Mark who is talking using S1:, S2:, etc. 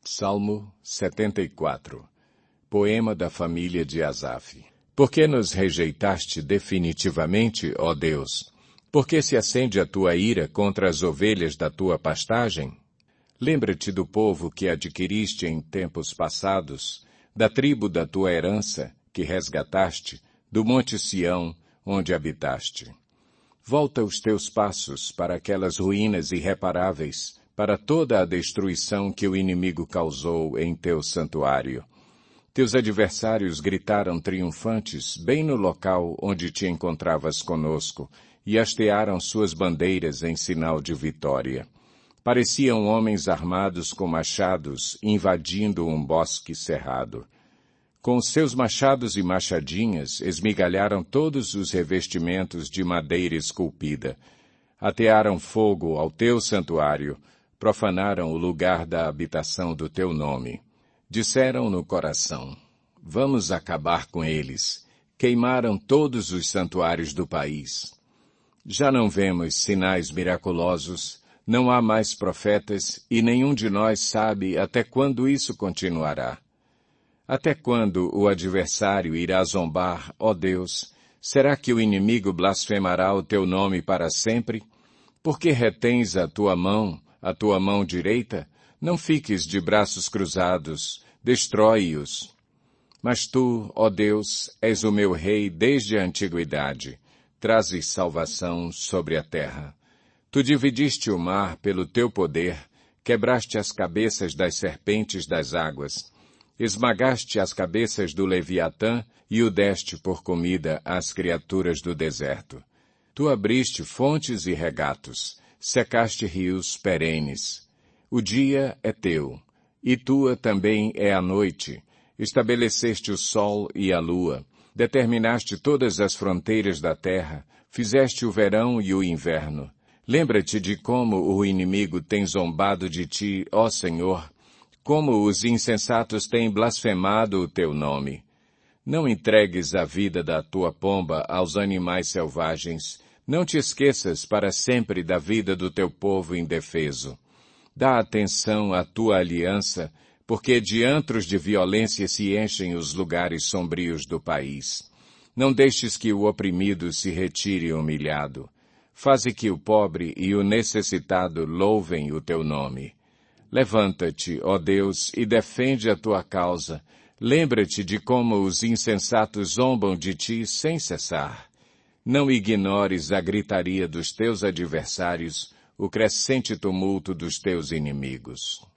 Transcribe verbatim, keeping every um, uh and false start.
S1: Salmo setenta e quatro. Poema da família de Asaf. Por que nos rejeitaste definitivamente, ó Deus? Por que se acende a tua ira contra as ovelhas da tua pastagem? Lembra-te do povo que adquiriste em tempos passados, da tribo da tua herança, que resgataste, do monte Sião, onde habitaste. Volta os teus passos para aquelas ruínas irreparáveis, para toda a destruição que o inimigo causou em teu santuário. Teus adversários gritaram triunfantes bem no local onde te encontravas conosco, e hastearam suas bandeiras em sinal de vitória. Pareciam homens armados com machados, invadindo um bosque cerrado. Com seus machados e machadinhas, esmigalharam todos os revestimentos de madeira esculpida. Atearam fogo ao teu santuário, profanaram o lugar da habitação do teu nome. Disseram no coração, vamos acabar com eles. Queimaram todos os santuários do país. Já não vemos sinais miraculosos, não há mais profetas, e nenhum de nós sabe até quando isso continuará. Até quando o adversário irá zombar, ó Deus? Será que o inimigo blasfemará o teu nome para sempre? Por que retens a tua mão, a tua mão direita? Não fiques de braços cruzados, destrói-os. Mas tu, ó Deus, és o meu rei desde a antiguidade. Trazes salvação sobre a terra. Tu dividiste o mar pelo teu poder, quebraste as cabeças das serpentes das águas. Esmagaste as cabeças do Leviatã e o deste por comida às criaturas do deserto. Tu abriste fontes e regatos, secaste rios perenes. O dia é teu, e tua também é a noite. Estabeleceste o sol e a lua, determinaste todas as fronteiras da terra, fizeste o verão e o inverno. Lembra-te de como o inimigo tem zombado de ti, ó Senhor, como os insensatos têm blasfemado o teu nome. Não entregues a vida da tua pomba aos animais selvagens, não te esqueças para sempre da vida do teu povo indefeso. Dá atenção à tua aliança, porque de antros de violência se enchem os lugares sombrios do país. Não deixes que o oprimido se retire humilhado. Faze que o pobre e o necessitado louvem o teu nome. Levanta-te, ó Deus, e defende a tua causa. Lembra-te de como os insensatos zombam de ti sem cessar. Não ignores a gritaria dos teus adversários, o crescente tumulto dos teus inimigos.